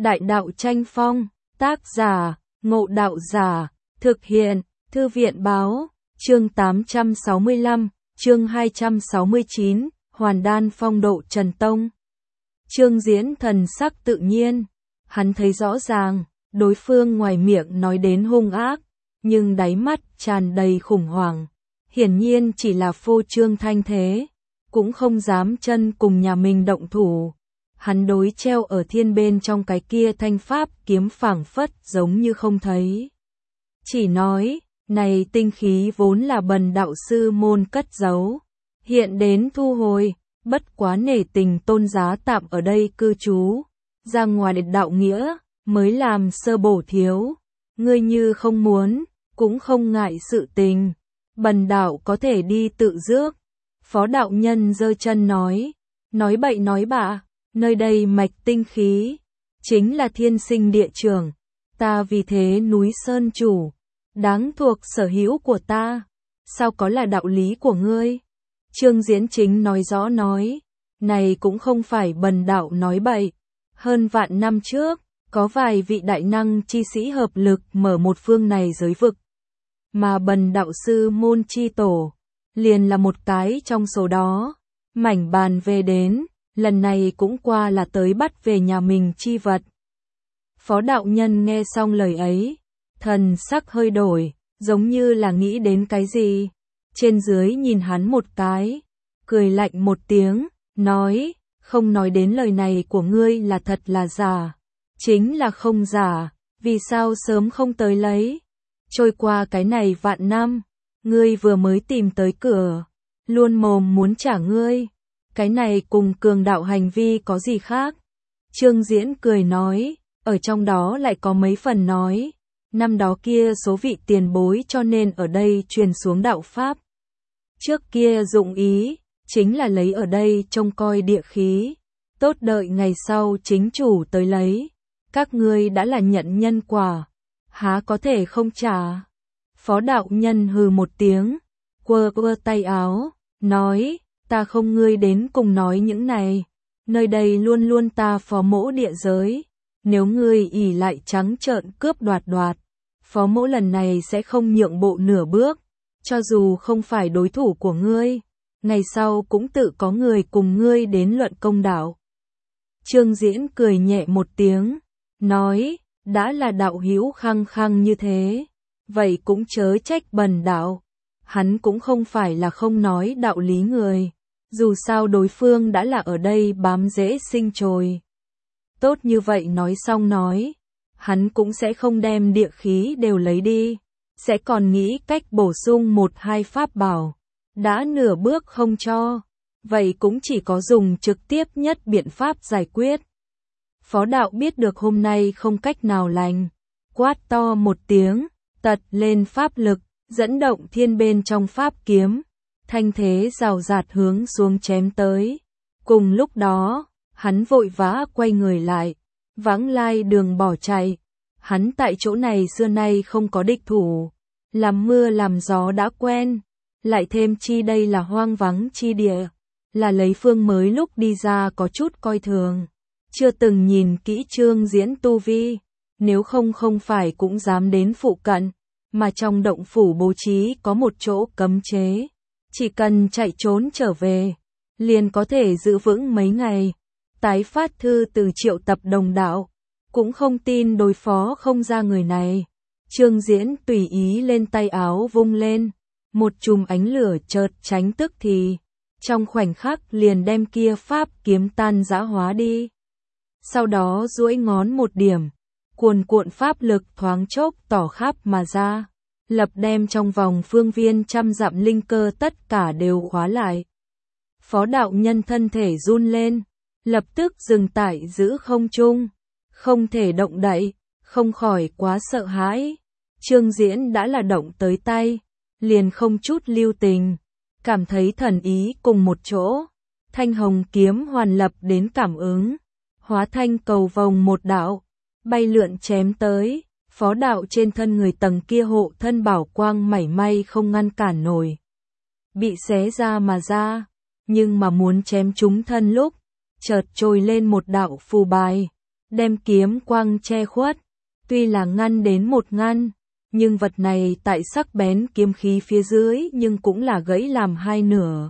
Đại đạo tranh phong, tác giả, Ngộ Đạo Giả, thực hiện, Thư viện báo, chương 865, chương 269, Hoàn Đan phong độ Trần Tông. Trương Diễn thần sắc tự nhiên, hắn thấy rõ ràng, đối phương ngoài miệng nói đến hung ác, nhưng đáy mắt tràn đầy khủng hoảng, hiển nhiên chỉ là phô trương thanh thế, cũng không dám chân cùng nhà mình động thủ. Hắn đối treo ở thiên bên trong cái kia thanh pháp kiếm phảng phất giống như không thấy. Chỉ nói, này tinh khí vốn là bần đạo sư môn cất giấu, hiện đến thu hồi, bất quá nể tình tôn giá tạm ở đây cư trú, ra ngoài để đạo nghĩa, mới làm sơ bổ thiếu. Ngươi như không muốn, cũng không ngại sự tình, bần đạo có thể đi tự rước. Phó đạo nhân giơ chân nói bậy nói bạ. Nơi đây mạch tinh khí, chính là thiên sinh địa trường, ta vì thế núi sơn chủ, đáng thuộc sở hữu của ta, sao có là đạo lý của ngươi? Trương Diễn chính nói rõ nói, này cũng không phải bần đạo nói bậy, hơn vạn năm trước, có vài vị đại năng chi sĩ hợp lực mở một phương này giới vực, mà bần đạo sư môn chi tổ, liền là một cái trong số đó, mảnh bàn về đến. Lần này cũng qua là tới bắt về nhà mình chi vật. Phó đạo nhân nghe xong lời ấy, thần sắc hơi đổi, giống như là nghĩ đến cái gì. Trên dưới nhìn hắn một cái, cười lạnh một tiếng, nói, không nói đến lời này của ngươi là thật là giả. Chính là không giả, vì sao sớm không tới lấy. Trôi qua cái này vạn năm, ngươi vừa mới tìm tới cửa, luôn mồm muốn trả ngươi. Cái này cùng cường đạo hành vi có gì khác? Trương Diễn cười nói, ở trong đó lại có mấy phần nói, năm đó kia số vị tiền bối cho nên ở đây truyền xuống đạo pháp. Trước kia dụng ý, chính là lấy ở đây trông coi địa khí, tốt đợi ngày sau chính chủ tới lấy. Các ngươi đã là nhận nhân quả, há có thể không trả? Phó đạo nhân hừ một tiếng, quơ quơ tay áo, nói, ta không ngươi đến cùng nói những này, nơi đây luôn luôn ta phó mỗ địa giới, nếu ngươi ỷ lại trắng trợn cướp đoạt, phó mỗ lần này sẽ không nhượng bộ nửa bước, cho dù không phải đối thủ của ngươi, ngày sau cũng tự có người cùng ngươi đến luận công đạo. Trương Diễn cười nhẹ một tiếng, nói, đã là đạo hữu khăng khăng như thế, vậy cũng chớ trách bần đạo, hắn cũng không phải là không nói đạo lý người. Dù sao đối phương đã là ở đây bám rễ sinh trồi. Tốt như vậy nói xong nói, hắn cũng sẽ không đem địa khí đều lấy đi, sẽ còn nghĩ cách bổ sung một hai pháp bảo. Đã nửa bước không cho, vậy cũng chỉ có dùng trực tiếp nhất biện pháp giải quyết. Phó đạo biết được hôm nay không cách nào lành, quát to một tiếng, tật lên pháp lực, dẫn động thiên bên trong pháp kiếm. Thanh thế rào rạt hướng xuống chém tới. Cùng lúc đó, hắn vội vã quay người lại, vãng lai đường bỏ chạy. Hắn tại chỗ này xưa nay không có địch thủ, làm mưa làm gió đã quen, lại thêm chi đây là hoang vắng chi địa, là lấy phương mới lúc đi ra có chút coi thường, chưa từng nhìn kỹ Trương Diễn tu vi, nếu không phải cũng dám đến phụ cận, mà trong động phủ bố trí có một chỗ cấm chế. Chỉ cần chạy trốn trở về, liền có thể giữ vững mấy ngày. Tái phát thư từ triệu tập đồng đạo, cũng không tin đối phó không ra người này. Trương Diễn tùy ý lên tay áo vung lên, một chùm ánh lửa chợt tránh tức thì, trong khoảnh khắc liền đem kia pháp kiếm tan rã hóa đi. Sau đó duỗi ngón một điểm, cuồn cuộn pháp lực thoáng chốc tỏ khắp mà ra. Lập đem trong vòng phương viên trăm dặm linh cơ tất cả đều khóa lại. Phó đạo nhân thân thể run lên, lập tức dừng tại giữ không trung, không thể động đậy, không khỏi quá sợ hãi. Trương Diễn đã là động tới tay, liền không chút lưu tình, cảm thấy thần ý cùng một chỗ, thanh hồng kiếm hoàn lập đến cảm ứng, hóa thanh cầu vòng một đạo, bay lượn chém tới. Phó đạo trên thân người tầng kia hộ thân bảo quang mảy may không ngăn cản nổi. Bị xé ra mà ra, nhưng mà muốn chém trúng thân lúc, chợt trồi lên một đạo phù bài. đem kiếm quang che khuất. Tuy là ngăn đến một ngăn, nhưng vật này tại sắc bén kiếm khí phía dưới nhưng cũng là gãy làm hai nửa.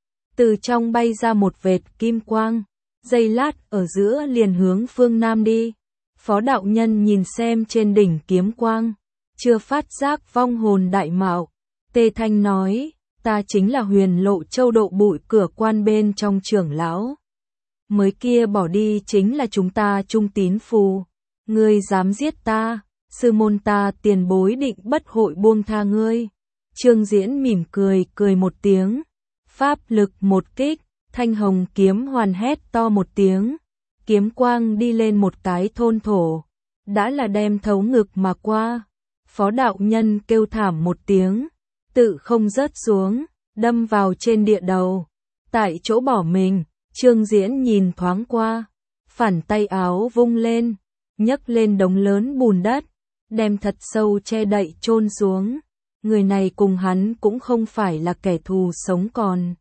Từ trong bay ra một vệt kim quang, giây lát ở giữa liền hướng phương Nam đi. Phó đạo nhân nhìn xem trên đỉnh kiếm quang, chưa phát giác vong hồn đại mạo. Tê Thanh nói, ta chính là Huyền Lộ Châu Độ Bụi cửa quan bên trong trưởng lão. Mới kia bỏ đi chính là chúng ta Trung Tín Phù. Ngươi dám giết ta, sư môn ta tiền bối định bất hội buông tha ngươi. Trương Diễn mỉm cười, cười một tiếng. Pháp lực một kích, thanh hồng kiếm hoàn hét to một tiếng. Kiếm quang đi lên một cái thôn thổ, đã là đem thấu ngực mà qua. Phó đạo nhân kêu thảm một tiếng, tự không rớt xuống, đâm vào trên địa đầu. Tại chỗ bỏ mình, Trương Diễn nhìn thoáng qua, phản tay áo vung lên, nhấc lên đống lớn bùn đất, đem thật sâu che đậy chôn xuống. Người này cùng hắn cũng không phải là kẻ thù sống còn.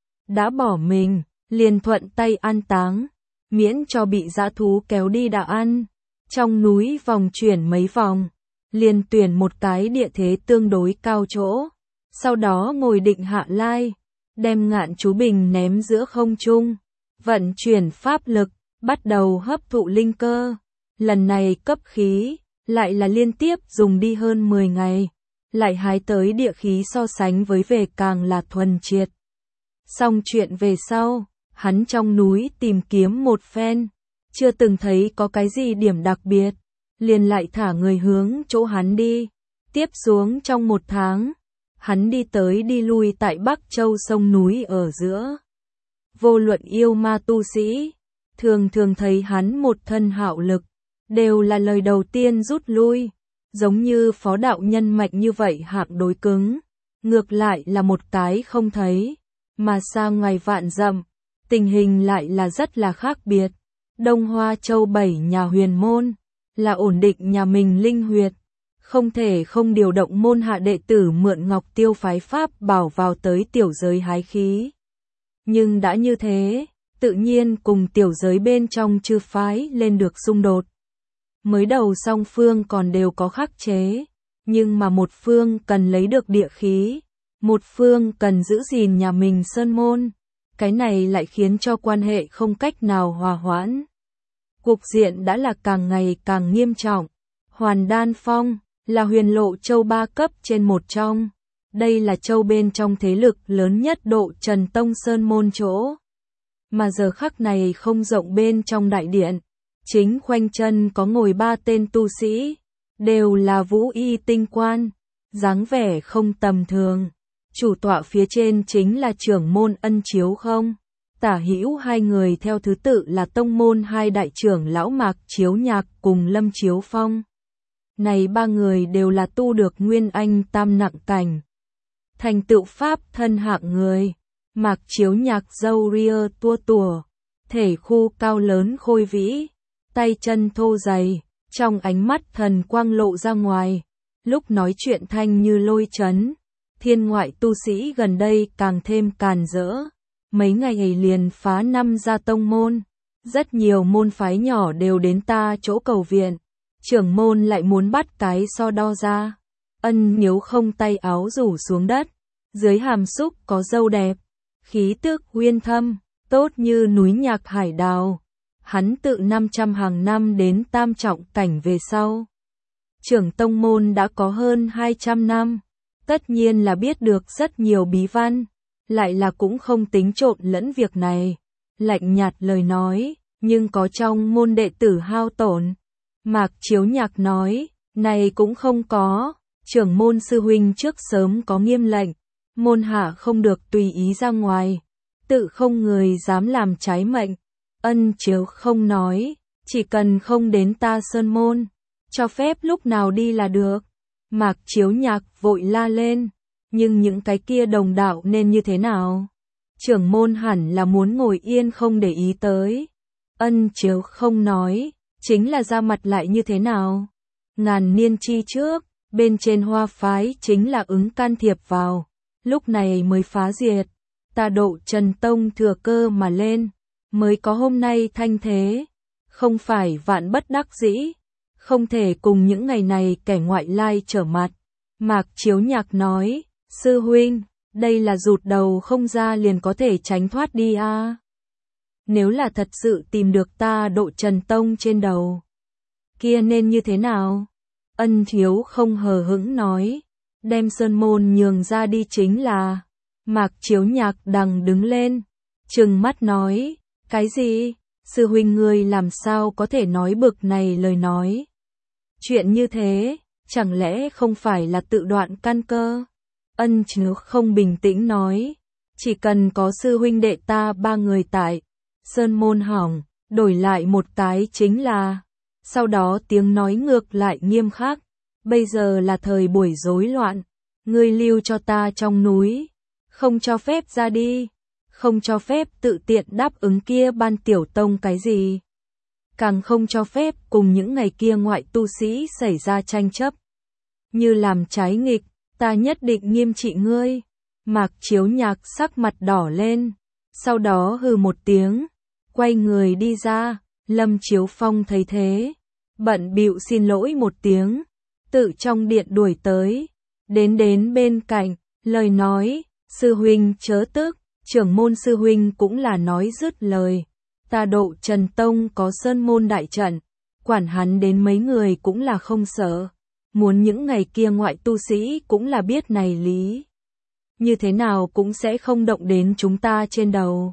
Đã bỏ mình, liền thuận tay an táng, miễn cho bị dã thú kéo đi đã ăn. Trong núi vòng chuyển mấy vòng, liền tuyển một cái địa thế tương đối cao chỗ. Sau đó ngồi định hạ lai, đem Ngạn Chú Bình ném giữa không trung, vận chuyển pháp lực, bắt đầu hấp thụ linh cơ. Lần này cấp khí, lại là liên tiếp dùng đi hơn 10 ngày, lại hái tới địa khí so sánh với về càng là thuần triệt. Xong chuyện về sau, hắn trong núi tìm kiếm một phen, chưa từng thấy có cái gì điểm đặc biệt, liền lại thả người hướng chỗ hắn đi. Tiếp xuống trong 1 tháng, hắn đi tới đi lui tại Bắc Châu sông núi ở giữa. Vô luận yêu ma tu sĩ, thường thường thấy hắn một thân hạo lực, đều là lời đầu tiên rút lui. Giống như phó đạo nhân mạch như vậy hạng đối cứng, ngược lại là một cái không thấy. Mà sang ngoài vạn dặm, tình hình lại là rất là khác biệt. Đông Hoa Châu 7 nhà huyền môn, là ổn định nhà mình linh huyệt. Không thể không điều động môn hạ đệ tử mượn Ngọc Tiêu phái pháp bảo vào tới tiểu giới hái khí. Nhưng đã như thế, tự nhiên cùng tiểu giới bên trong chư phái lên được xung đột. Mới đầu song phương còn đều có khắc chế, nhưng mà một phương cần lấy được địa khí, một phương cần giữ gìn nhà mình sơn môn. Cái này lại khiến cho quan hệ không cách nào hòa hoãn. Cục diện đã là càng ngày càng nghiêm trọng. Hoàn Đan Phong là Huyền Lộ Châu 3 cấp trên một trong. Đây là châu bên trong thế lực lớn nhất Độ Trần Tông Sơn môn chỗ. Mà giờ khắc này không rộng bên trong đại điện, chính khoanh chân có ngồi 3 tên tu sĩ, đều là vũ y tinh quan, dáng vẻ không tầm thường. Chủ tọa phía trên chính là trưởng môn Ân Chiếu Không, tả hữu hai người theo thứ tự là tông môn hai đại trưởng lão Mạc Chiếu Nhạc cùng Lâm Chiếu Phong. Này 3 người đều là tu được Nguyên Anh tam nặng cảnh, thành tựu pháp thân hạng người. Mạc Chiếu Nhạc râu ria tua tủa, thể khu cao lớn khôi vĩ, tay chân thô dày, trong ánh mắt thần quang lộ ra ngoài, lúc nói chuyện thanh như lôi chấn. Thiên ngoại tu sĩ gần đây càng thêm càn rỡ, mấy ngày ấy liền phá 5 gia tông môn, rất nhiều môn phái nhỏ đều đến ta chỗ cầu viện, trưởng môn lại muốn bắt cái so đo ra. Ân Chiếu Không tay áo rủ xuống đất, dưới hàm xúc có râu đẹp, khí tước uyên thâm, tốt như núi nhạc hải đào. Hắn tự 500 hàng năm đến tam trọng cảnh về sau. Trưởng tông môn đã có hơn 200 năm. Tất nhiên là biết được rất nhiều bí văn, lại là cũng không tính trộn lẫn việc này. Lạnh nhạt lời nói, nhưng có trong môn đệ tử hao tổn. Mạc Chiếu Nhạc nói, này cũng không có, trưởng môn sư huynh trước sớm có nghiêm lệnh, môn hạ không được tùy ý ra ngoài, tự không người dám làm trái mệnh. Ân Chiếu Không nói, chỉ cần không đến ta sơn môn, cho phép lúc nào đi là được. Mạc Chiếu Nhạc vội la lên, nhưng những cái kia đồng đạo nên như thế nào? Trưởng môn hẳn là muốn ngồi yên không để ý tới. Ân Chiếu Không nói, chính là ra mặt lại như thế nào? Ngàn niên chi trước, bên trên Hoa phái chính là ứng can thiệp vào, lúc này mới phá diệt. Ta Độ Trần Tông thừa cơ mà lên, mới có hôm nay thanh thế. không phải vạn bất đắc dĩ, không thể cùng những ngày này kẻ ngoại lai trở mặt. Mạc Chiếu Nhạc nói, sư huynh, đây là rụt đầu không ra liền có thể tránh thoát đi à. Nếu là thật sự tìm được ta độ Trần Tông trên đầu, kia nên như thế nào? Ân Thiếu không hờ hững nói, đem sơn môn nhường ra đi chính là. Mạc Chiếu Nhạc đằng đứng lên, trừng mắt nói, cái gì? Sư huynh ngươi làm sao có thể nói bực này lời nói? Chuyện như thế, chẳng lẽ không phải là tự đoạn căn cơ? Ân Thiếu không bình tĩnh nói, chỉ cần có sư huynh đệ ta 3 người tại, sơn môn hỏng, đổi lại một cái chính là. Sau đó tiếng nói ngược lại nghiêm khắc, bây giờ là thời buổi rối loạn, ngươi lưu cho ta trong núi, không cho phép ra đi, không cho phép tự tiện đáp ứng kia ban tiểu tông cái gì, càng không cho phép cùng những ngày kia ngoại tu sĩ xảy ra tranh chấp. Như làm trái nghịch, ta nhất định nghiêm trị ngươi. Mạc Chiếu Nhạc sắc mặt đỏ lên, sau đó hừ một tiếng, quay người đi ra. Lâm Chiếu Phong thấy thế, bận bịu xin lỗi một tiếng, tự trong điện đuổi tới, đến bên cạnh, lời nói, sư huynh chớ tức, trưởng môn sư huynh cũng là nói dứt lời, ta độ Trần Tông có sơn môn đại trận, quản hắn đến mấy người cũng là không sợ, muốn những ngày kia ngoại tu sĩ cũng là biết này lý, như thế nào cũng sẽ không động đến chúng ta trên đầu.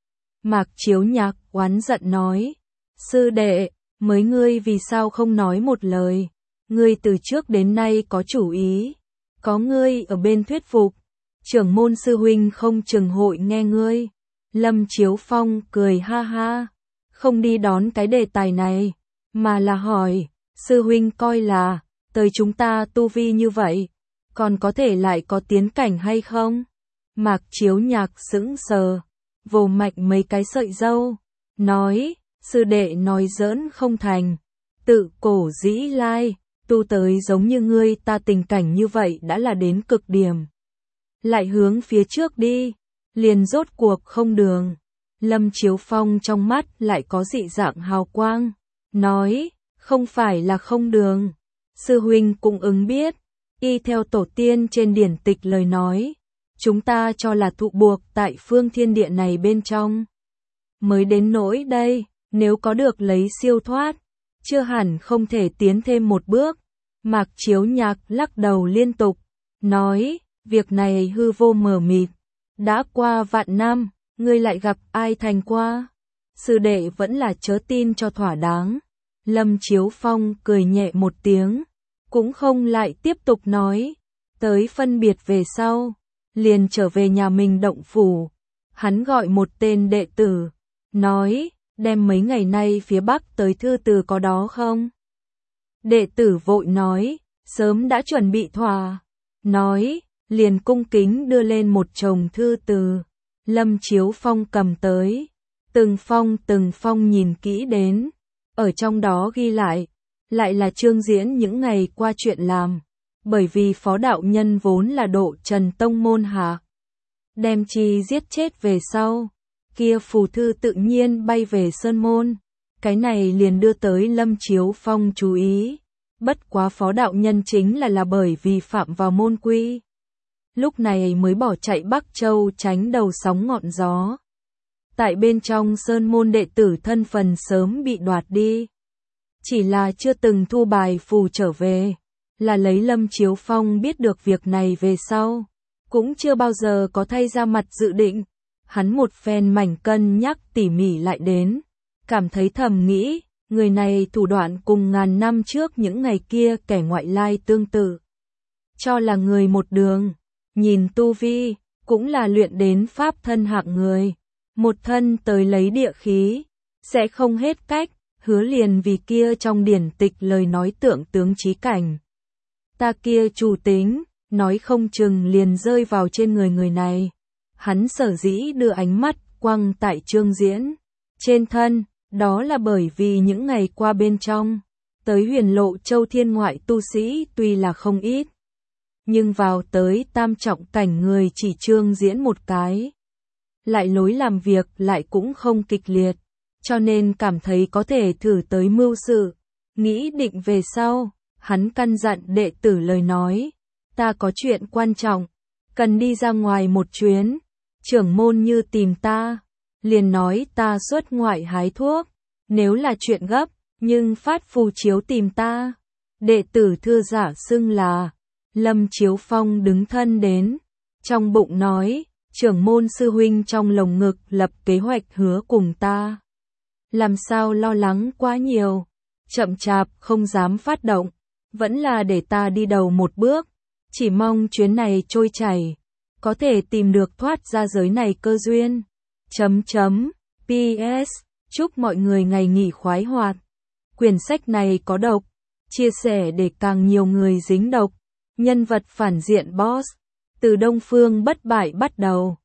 Mạc Chiếu Nhạc oán giận nói, sư đệ, mấy ngươi vì sao không nói một lời, ngươi từ trước đến nay có chủ ý, có ngươi ở bên thuyết phục, trưởng môn sư huynh không chừng hội nghe ngươi. Lâm Chiếu Phong cười ha ha, không đi đón cái đề tài này, mà là hỏi, sư huynh coi là, tới chúng ta tu vi như vậy, còn có thể lại có tiến cảnh hay không? Mạc Chiếu Nhạc sững sờ, vồ mạnh mấy cái sợi râu, nói, sư đệ nói giỡn không thành, tự cổ dĩ lai, tu tới giống như ngươi ta tình cảnh như vậy đã là đến cực điểm. Lại hướng phía trước đi, liền rốt cuộc không đường. Lâm Chiếu Phong trong mắt lại có dị dạng hào quang, nói, không phải là không đường. Sư huynh cũng ứng biết, y theo tổ tiên trên điển tịch lời nói, chúng ta cho là thụ buộc tại phương thiên địa này bên trong. Mới đến nỗi đây, nếu có được lấy siêu thoát, chưa hẳn không thể tiến thêm một bước. Mạc Chiếu Nhạc lắc đầu liên tục, nói, việc này hư vô mờ mịt, đã qua vạn năm, ngươi lại gặp ai thành qua? Sư đệ vẫn là chớ tin cho thỏa đáng. Lâm Chiếu Phong cười nhẹ một tiếng, cũng không lại tiếp tục nói, tới phân biệt về sau, liền trở về nhà mình động phủ. Hắn gọi một tên đệ tử, nói, đem mấy ngày nay phía bắc tới thư từ có đó không? Đệ tử vội nói, sớm đã chuẩn bị thỏa, nói, liền cung kính đưa lên một chồng thư từ. Lâm Chiếu Phong cầm tới, từng phong nhìn kỹ đến, ở trong đó ghi lại là chương diễn những ngày qua chuyện làm, bởi vì phó đạo nhân vốn là độ Trần Tông môn hạ, đem chi giết chết về sau, kia phù thư tự nhiên bay về sơn môn, cái này liền đưa tới Lâm Chiếu Phong chú ý, bất quá phó đạo nhân chính là bởi vì phạm vào môn quy, lúc này mới bỏ chạy Bắc Châu tránh đầu sóng ngọn gió. Tại bên trong sơn môn đệ tử thân phần sớm bị đoạt đi, chỉ là chưa từng thu bài phù trở về, là lấy Lâm Chiếu Phong biết được việc này về sau, cũng chưa bao giờ có thay ra mặt dự định. Hắn một phen mảnh cân nhắc tỉ mỉ lại đến, cảm thấy thầm nghĩ, người này thủ đoạn cùng ngàn năm trước những ngày kia kẻ ngoại lai tương tự, cho là người một đường, nhìn tu vi, cũng là luyện đến pháp thân hạng người, một thân tới lấy địa khí, sẽ không hết cách, hứa liền vì kia trong điển tịch lời nói tượng tướng chí cảnh. Ta kia chủ tính, nói không chừng liền rơi vào trên người này. Hắn sở dĩ đưa ánh mắt quăng tại Trương Diễn trên thân, đó là bởi vì những ngày qua bên trong, tới Huyền Lộ Châu thiên ngoại tu sĩ tuy là không ít, nhưng vào tới tam trọng cảnh người chỉ Trương Diễn một cái. Lại lối làm việc lại cũng không kịch liệt, cho nên cảm thấy có thể thử tới mưu sự. Nghĩ định về sau, hắn căn dặn đệ tử lời nói, ta có chuyện quan trọng, cần đi ra ngoài một chuyến, trưởng môn như tìm ta, liền nói ta xuất ngoại hái thuốc, nếu là chuyện gấp, nhưng phát phù chiếu tìm ta. Đệ tử thưa giả xưng là Lâm Chiếu Phong đứng thân đến, trong bụng nói, trưởng môn sư huynh trong lồng ngực lập kế hoạch hứa cùng ta. Làm sao lo lắng quá nhiều, chậm chạp không dám phát động, vẫn là để ta đi đầu một bước, chỉ mong chuyến này trôi chảy, có thể tìm được thoát ra giới này cơ duyên. PS, chúc mọi người ngày nghỉ khoái hoạt. Quyển sách này có độc, chia sẻ để càng nhiều người dính độc. Nhân vật phản diện boss, từ Đông Phương bất bại bắt đầu.